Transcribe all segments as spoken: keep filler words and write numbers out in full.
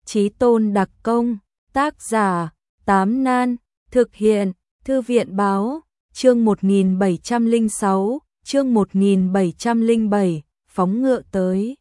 Chí tôn đặc công, tác giả, Tám Nan, thực hiện, Thư viện báo, chương một nghìn bảy trăm lẻ sáu, chương một nghìn bảy trăm lẻ bảy, phóng ngựa tới.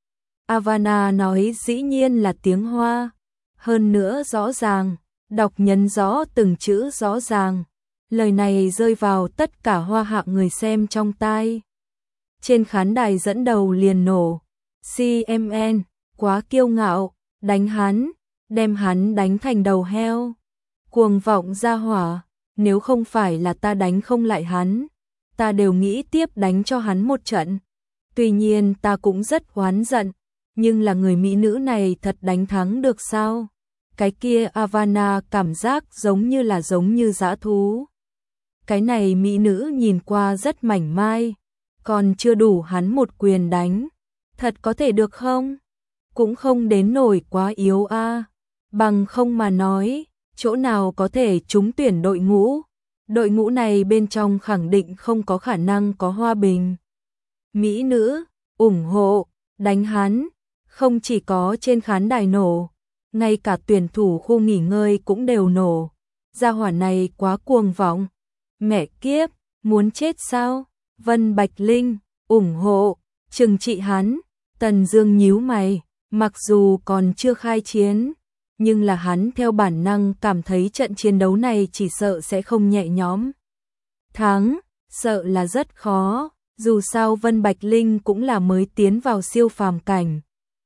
Avana nói dĩ nhiên là tiếng Hoa, hơn nữa rõ ràng, đọc nhấn rõ từng chữ rõ ràng. Lời này rơi vào tất cả Hoa Hạ người xem trong tai. Trên khán đài dẫn đầu liền nổ, xê em en, quá kiêu ngạo, đánh hắn, đem hắn đánh thành đầu heo. Cuồng vọng ra hỏa, nếu không phải là ta đánh không lại hắn, ta đều nghĩ tiếp đánh cho hắn một trận. Tuy nhiên ta cũng rất oán giận, nhưng là người mỹ nữ này thật đánh thắng được sao? Cái kia Avana cảm giác giống như là giống như dã thú. Cái này mỹ nữ nhìn qua rất mảnh mai, còn chưa đủ hắn một quyền đánh. Thật có thể được không? Cũng không đến nổi quá yếu a. À. Bằng không mà nói, chỗ nào có thể trúng tuyển đội ngũ? Đội ngũ này bên trong khẳng định không có khả năng có Hoa Bình. Mỹ nữ, ủng hộ, đánh hắn, không chỉ có trên khán đài nổ, ngay cả tuyển thủ khu nghỉ ngơi cũng đều nổ. Gia hỏa này quá cuồng vọng. Mẹ kiếp, muốn chết sao? Vân Bạch Linh, ủng hộ, trừng trị hắn. Tần Dương nhíu mày, mặc dù còn chưa khai chiến, nhưng là hắn theo bản năng cảm thấy trận chiến đấu này chỉ sợ sẽ không nhẹ nhõm. Thắng, sợ là rất khó, dù sao Vân Bạch Linh cũng là mới tiến vào siêu phàm cảnh.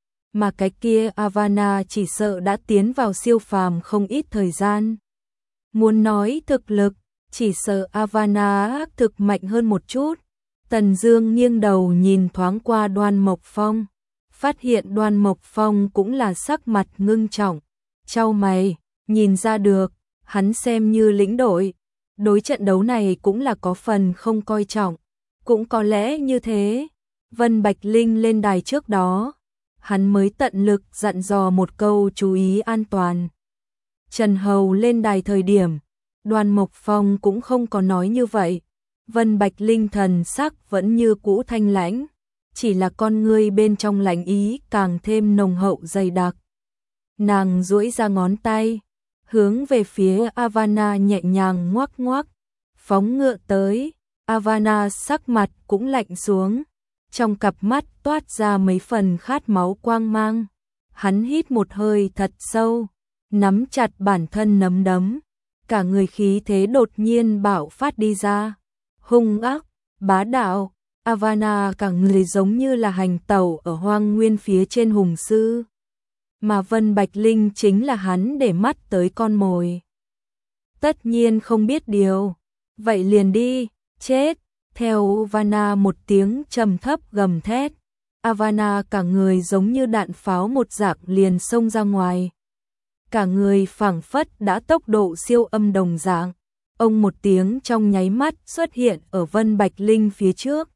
Mà cái kia Avana chỉ sợ đã tiến vào siêu phàm không ít thời gian. Muốn nói thực lực, chỉ sợ Avana thực mạnh hơn một chút. Tần Dương nghiêng đầu nhìn thoáng qua Đoan Mộc Phong, phát hiện Đoan Mộc Phong cũng là sắc mặt ngưng trọng, chau mày, nhìn ra được, hắn xem như lĩnh đội, đối trận đấu này cũng là có phần không coi trọng, cũng có lẽ như thế. Vân Bạch Linh lên đài trước đó, hắn mới tận lực dặn dò một câu chú ý an toàn. Trần Hầu lên đài thời điểm, Đoan Mộc Phong cũng không có nói như vậy. Vân Bạch Linh thần sắc vẫn như cũ thanh lãnh, chỉ là con ngươi bên trong lãnh ý càng thêm nồng hậu dày đặc. Nàng duỗi ra ngón tay, hướng về phía Avana nhẹ nhàng ngoắc ngoắc, phóng ngựa tới. Avana sắc mặt cũng lạnh xuống, trong cặp mắt toát ra mấy phần khát máu quang mang. Hắn hít một hơi thật sâu, nắm chặt bản thân nắm đấm, cả người khí thế đột nhiên bạo phát đi ra. Hung ác, bá đạo, Avana cả người giống như là hành tẩu ở hoang nguyên phía trên hùng sư. Mà Vân Bạch Linh chính là hắn để mắt tới con mồi. Tất nhiên không biết điều, vậy liền đi, chết. Theo Avana một tiếng trầm thấp gầm thét, Avana cả người giống như đạn pháo một dạng liền xông ra ngoài. Cả người phảng phất đã tốc độ siêu âm đồng dạng. Ông một tiếng trong nháy mắt xuất hiện ở Vân Bạch Linh phía trước.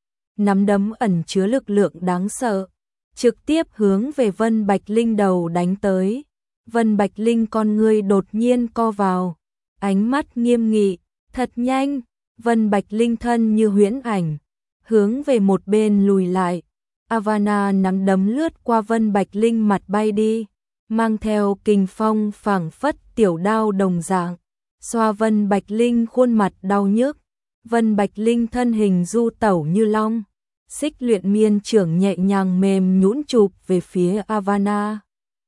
Nắm đấm ẩn chứa lực lượng đáng sợ, trực tiếp hướng về Vân Bạch Linh đầu đánh tới. Vân Bạch Linh con ngươi đột nhiên co vào, ánh mắt nghiêm nghị, thật nhanh. Vân Bạch Linh thân như huyễn ảnh, hướng về một bên lùi lại. Avana nắm đấm lướt qua Vân Bạch Linh mặt bay đi, mang theo kình phong phảng phất tiểu đao đồng dạng, xoa Vân Bạch Linh khuôn mặt đau nhức. Vân Bạch Linh thân hình du tẩu như long, xích luyện miên trưởng nhẹ nhàng mềm nhũn chụp về phía Avana.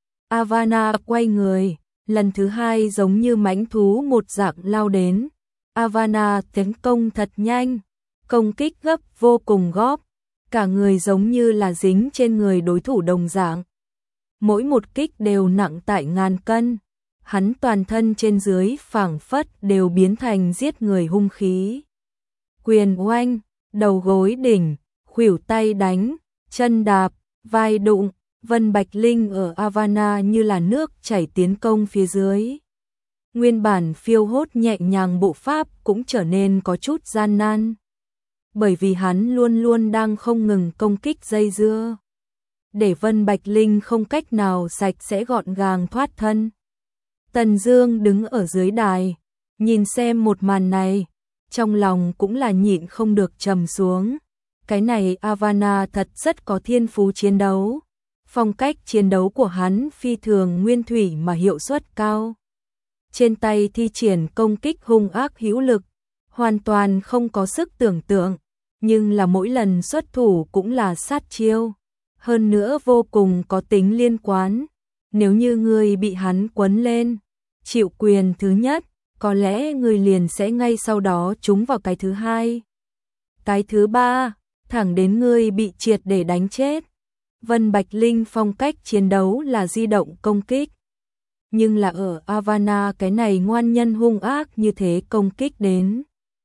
Avana quay người, lần thứ hai giống như mãnh thú một dạng lao đến. Avana tiến công thật nhanh, công kích gấp vô cùng góp, cả người giống như là dính trên người đối thủ đồng dạng. Mỗi một kích đều nặng tại ngàn cân, hắn toàn thân trên dưới phảng phất đều biến thành giết người hung khí. Quyền oanh, đầu gối đỉnh, khuỷu tay đánh, chân đạp, vai đụng, Vân Bạch Linh ở Avana như là nước chảy tiến công phía dưới. Nguyên bản phiêu hốt nhẹ nhàng bộ pháp cũng trở nên có chút gian nan, bởi vì hắn luôn luôn đang không ngừng công kích dây dưa, để Vân Bạch Linh không cách nào sạch sẽ gọn gàng thoát thân. Tần Dương đứng ở dưới đài, nhìn xem một màn này, trong lòng cũng là nhịn không được trầm xuống. Cái này Avana thật rất có thiên phú chiến đấu, Phong cách chiến đấu của hắn phi thường nguyên thủy mà hiệu suất cao. Trên tay thi triển công kích hung ác hữu lực, hoàn toàn không có sức tưởng tượng, nhưng là mỗi lần xuất thủ cũng là sát chiêu, hơn nữa vô cùng có tính liên quan. Nếu như người bị hắn quấn lên, chịu quyền thứ nhất, có lẽ người liền sẽ ngay sau đó trúng vào cái thứ hai. Cái thứ ba, thẳng đến người bị triệt để đánh chết. Vân Bạch Linh phong cách chiến đấu là di động công kích. Nhưng là ở Avana cái này ngoan nhân hung ác như thế công kích đến.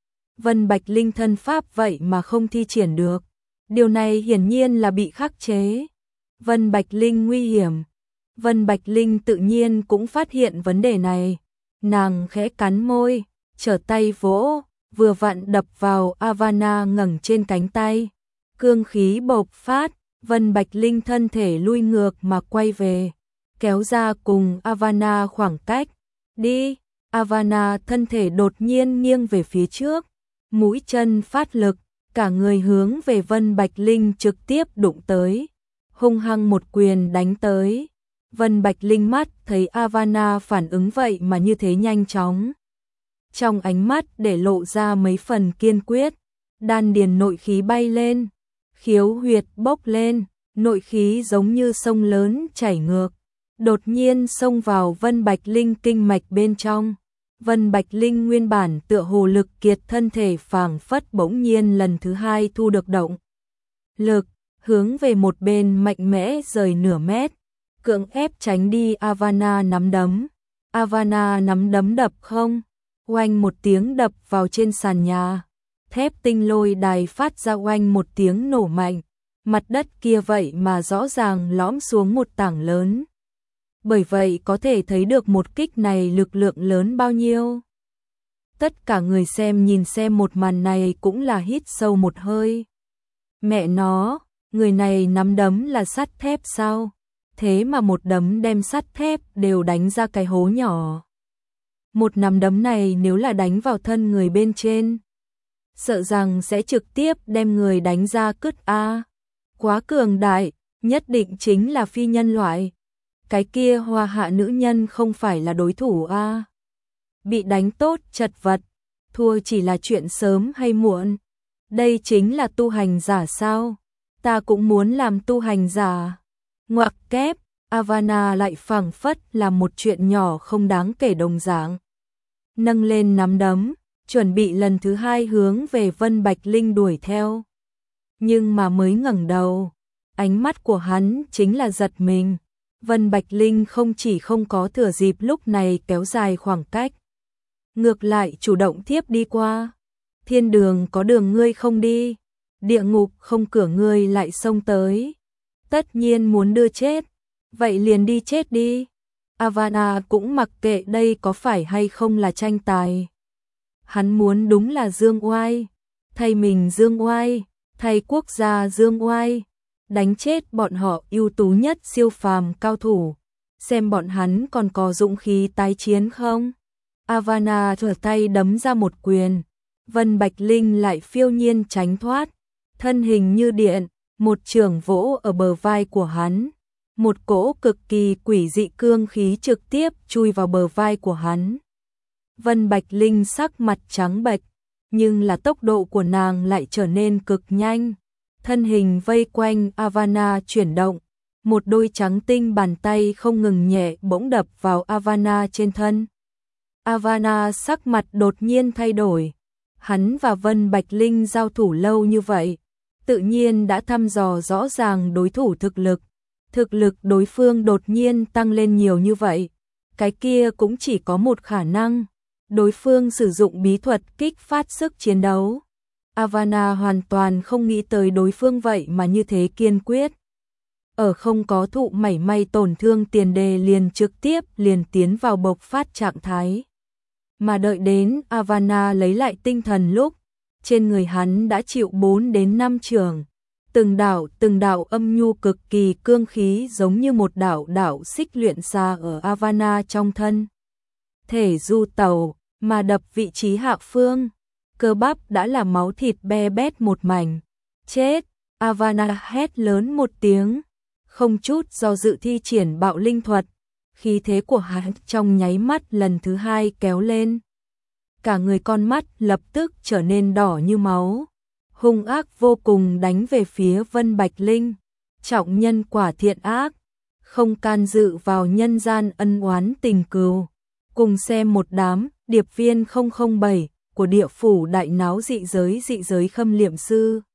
Vân Bạch Linh thân pháp vậy mà không thi triển được. Điều này hiển nhiên là bị khắc chế. Vân Bạch Linh nguy hiểm. Vân Bạch Linh tự nhiên cũng phát hiện vấn đề này. Nàng khẽ cắn môi, trở tay vỗ, vừa vặn đập vào Avana ngẩng trên cánh tay. Cương khí bộc phát, Vân Bạch Linh thân thể lui ngược mà quay về, kéo ra cùng Avana khoảng cách. Đi, Avana thân thể đột nhiên nghiêng về phía trước, mũi chân phát lực, cả người hướng về Vân Bạch Linh trực tiếp đụng tới, hung hăng một quyền đánh tới. Vân Bạch Linh mắt thấy Avana phản ứng vậy mà như thế nhanh chóng. Trong ánh mắt để lộ ra mấy phần kiên quyết, đan điền nội khí bay lên, khiếu huyệt bốc lên, nội khí giống như sông lớn chảy ngược, đột nhiên xông vào Vân Bạch Linh kinh mạch bên trong. Vân Bạch Linh nguyên bản tựa hồ lực kiệt thân thể phảng phất bỗng nhiên lần thứ hai thu được động lực, hướng về một bên mạnh mẽ rời nửa mét, cưỡng ép tránh đi Avana nắm đấm. Avana nắm đấm đập không, oanh một tiếng đập vào trên sàn nhà. Thép tinh lôi đài phát ra oanh một tiếng nổ mạnh, mặt đất kia vậy mà rõ ràng lõm xuống một tảng lớn. Bởi vậy có thể thấy được một kích này lực lượng lớn bao nhiêu. Tất cả người xem nhìn xem một màn này cũng là hít sâu một hơi. Mẹ nó, người này nắm đấm là sắt thép sao? Thế mà một đấm đem sắt thép đều đánh ra cái hố nhỏ. Một nắm đấm này nếu là đánh vào thân người bên trên, sợ rằng sẽ trực tiếp đem người đánh ra cứt a. Quá cường đại, nhất định chính là phi nhân loại. Cái kia hoa hạ nữ nhân không phải là đối thủ a. Bị đánh tốt chật vật, thua chỉ là chuyện sớm hay muộn. Đây chính là tu hành giả sao? Ta cũng muốn làm tu hành giả. Ngoặc kép, Avana lại phảng phất là một chuyện nhỏ không đáng kể đồng dạng. Nâng lên nắm đấm, chuẩn bị lần thứ hai hướng về Vân Bạch Linh đuổi theo. Nhưng mà mới ngẩng đầu, ánh mắt của hắn chính là giật mình. Vân Bạch Linh không chỉ không có thừa dịp lúc này kéo dài khoảng cách, ngược lại chủ động tiếp đi qua. Thiên đường có đường ngươi không đi, địa ngục không cửa ngươi lại xông tới. Tất nhiên muốn đưa chết, vậy liền đi chết đi. Avana cũng mặc kệ đây có phải hay không là tranh tài. Hắn muốn đúng là dương oai, thay mình dương oai, thay quốc gia dương oai, đánh chết bọn họ ưu tú nhất siêu phàm cao thủ, xem bọn hắn còn có dũng khí tái chiến không. Avana trở tay đấm ra một quyền, Vân Bạch Linh lại phiêu nhiên tránh thoát, thân hình như điện, một chưởng vỗ ở bờ vai của hắn. Một cỗ cực kỳ quỷ dị cương khí trực tiếp chui vào bờ vai của hắn. Vân Bạch Linh sắc mặt trắng bệch, nhưng là tốc độ của nàng lại trở nên cực nhanh. Thân hình vây quanh Avana chuyển động, một đôi trắng tinh bàn tay không ngừng nhẹ bỗng đập vào Avana trên thân. Avana sắc mặt đột nhiên thay đổi. Hắn và Vân Bạch Linh giao thủ lâu như vậy, tự nhiên đã thăm dò rõ ràng đối thủ thực lực. Thực lực đối phương đột nhiên tăng lên nhiều như vậy, cái kia cũng chỉ có một khả năng, đối phương sử dụng bí thuật kích phát sức chiến đấu. Avana hoàn toàn không nghĩ tới đối phương vậy mà như thế kiên quyết. Ở không có thụ mảy may tổn thương tiền đề liền trực tiếp liền tiến vào bộc phát trạng thái. Mà đợi đến Avana lấy lại tinh thần lúc, trên người hắn đã chịu bốn đến năm chưởng. Từng đạo từng đạo âm nhu cực kỳ cương khí giống như một đạo đạo xích luyện xa ở Avana trong thân. Thể du tàu, mà đập vị trí hạ phương. Cơ bắp đã là máu thịt be bét một mảnh. Chết! Avana hét lớn một tiếng. không chút do dự thi triển bạo linh thuật, khí thế của hắn trong nháy mắt lần thứ hai kéo lên. Cả người con mắt lập tức trở nên đỏ như máu, hung ác vô cùng đánh về phía Vân Bạch Linh. Trọng nhân quả thiện ác, không can dự vào nhân gian ân oán tình cừu. Cùng xem một đám điệp viên không không bảy của địa phủ đại náo dị giới dị giới Khâm Liệm Sư.